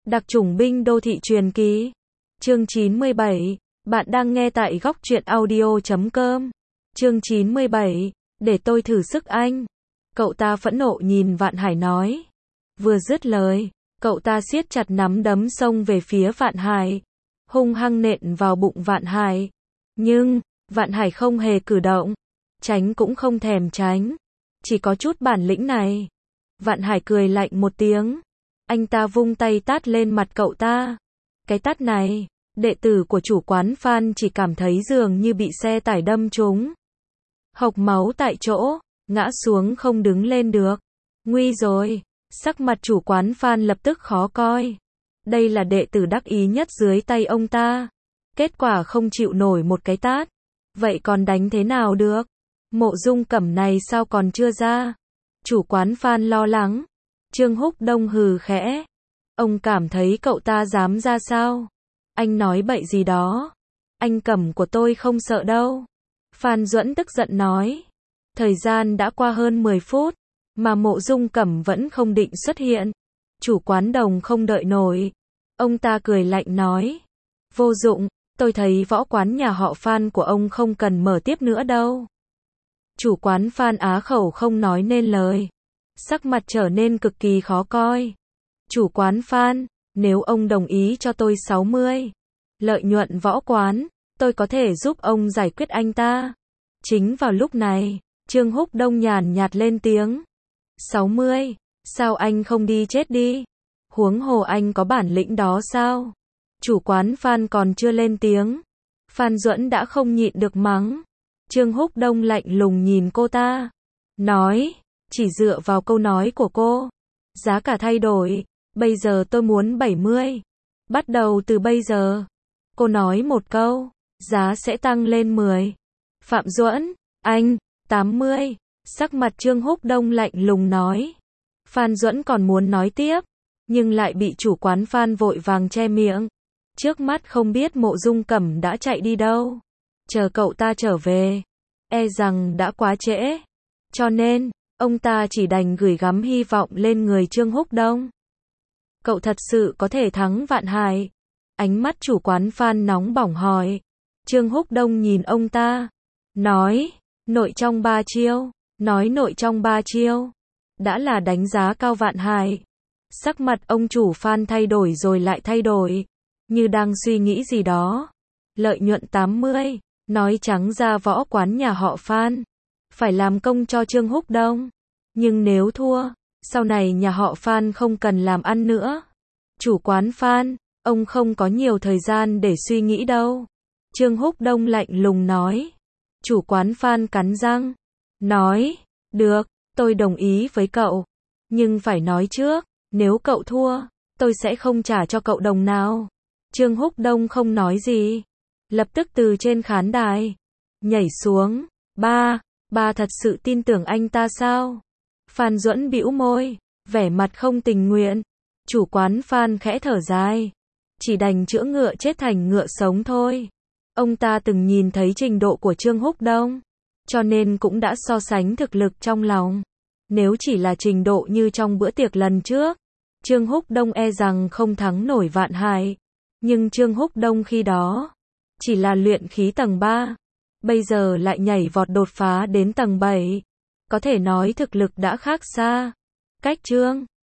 Đặc chủng binh đô thị truyền ký. Chương 97. Bạn đang nghe tại góc truyện audio.com. Chương 97. Để tôi thử sức anh. Cậu ta phẫn nộ nhìn Vạn Hải nói. Vừa dứt lời, cậu ta siết chặt nắm đấm xông về phía Vạn Hải, hung hăng nện vào bụng Vạn Hải. Nhưng, Vạn Hải không hề cử động, tránh cũng không thèm tránh. Chỉ có chút bản lĩnh này. Vạn Hải cười lạnh một tiếng. Anh ta vung tay tát lên mặt cậu ta. Cái tát này, đệ tử của chủ quán Phan chỉ cảm thấy dường như bị xe tải đâm trúng. Hộc máu tại chỗ, ngã xuống không đứng lên được. Nguy rồi, sắc mặt chủ quán Phan lập tức khó coi. Đây là đệ tử đắc ý nhất dưới tay ông ta. Kết quả không chịu nổi một cái tát. Vậy còn đánh thế nào được? Mộ Dung Cẩm này sao còn chưa ra? Chủ quán Phan lo lắng. Trương Húc Đông hừ khẽ. Ông cảm thấy cậu ta dám ra sao? Anh nói bậy gì đó? Anh Cẩm của tôi không sợ đâu. Phan Duẫn tức giận nói. Thời gian đã qua hơn 10 phút, mà Mộ Dung Cẩm vẫn không định xuất hiện. Chủ quán Đồng không đợi nổi. Ông ta cười lạnh nói. Vô dụng, tôi thấy võ quán nhà họ Phan của ông không cần mở tiếp nữa đâu. Chủ quán Phan á khẩu không nói nên lời. Sắc mặt trở nên cực kỳ khó coi. Chủ quán Phan, nếu ông đồng ý cho tôi 60 lợi nhuận võ quán, tôi có thể giúp ông giải quyết anh ta. Chính vào lúc này, Trương Húc Đông nhàn nhạt lên tiếng. 60, sao anh không đi chết đi? Huống hồ anh có bản lĩnh đó sao? Chủ quán Phan còn chưa lên tiếng. Phan Duẫn đã không nhịn được mắng. Trương Húc Đông lạnh lùng nhìn cô ta. Nói, chỉ dựa vào câu nói của cô. Giá cả thay đổi, bây giờ tôi muốn 70. Bắt đầu từ bây giờ. Cô nói một câu, giá sẽ tăng lên 10. Phạm Duẫn, anh, 80. Sắc mặt Trương Húc Đông lạnh lùng nói. Phan Duẫn còn muốn nói tiếp, nhưng lại bị chủ quán Phan vội vàng che miệng. Trước mắt không biết Mộ Dung Cẩm đã chạy đi đâu. Chờ cậu ta trở về, e rằng đã quá trễ. Cho nên, ông ta chỉ đành gửi gắm hy vọng lên người Trương Húc Đông. Cậu thật sự có thể thắng Vạn Hải? Ánh mắt chủ quán Phan nóng bỏng hỏi. Trương Húc Đông nhìn ông ta. Nói, nội trong 3 chiêu. Nói nội trong 3 chiêu. Đã là đánh giá cao Vạn Hải. Sắc mặt ông chủ Phan thay đổi rồi lại thay đổi. Như đang suy nghĩ gì đó. Lợi nhuận 80. Nói trắng ra võ quán nhà họ Phan phải làm công cho Trương Húc Đông. Nhưng nếu thua, sau này nhà họ Phan không cần làm ăn nữa. Chủ quán Phan, ông không có nhiều thời gian để suy nghĩ đâu. Trương Húc Đông lạnh lùng nói. Chủ quán Phan cắn răng. Nói, được, tôi đồng ý với cậu. Nhưng phải nói trước, nếu cậu thua, tôi sẽ không trả cho cậu đồng nào. Trương Húc Đông không nói gì. Lập tức từ trên khán đài nhảy xuống. Ba thật sự tin tưởng anh ta sao? Phan Duẫn bĩu môi, vẻ mặt không tình nguyện. Chủ quán Phan khẽ thở dài. Chỉ đành chữa ngựa chết thành ngựa sống thôi. Ông ta từng nhìn thấy trình độ của Trương Húc Đông, cho nên cũng đã so sánh thực lực trong lòng. Nếu chỉ là trình độ như trong bữa tiệc lần trước, Trương Húc Đông e rằng không thắng nổi Vạn Hải. Nhưng Trương Húc Đông khi đó chỉ là luyện khí tầng 3, bây giờ lại nhảy vọt đột phá đến tầng 7. Có thể nói thực lực đã khác xa. Cách Trương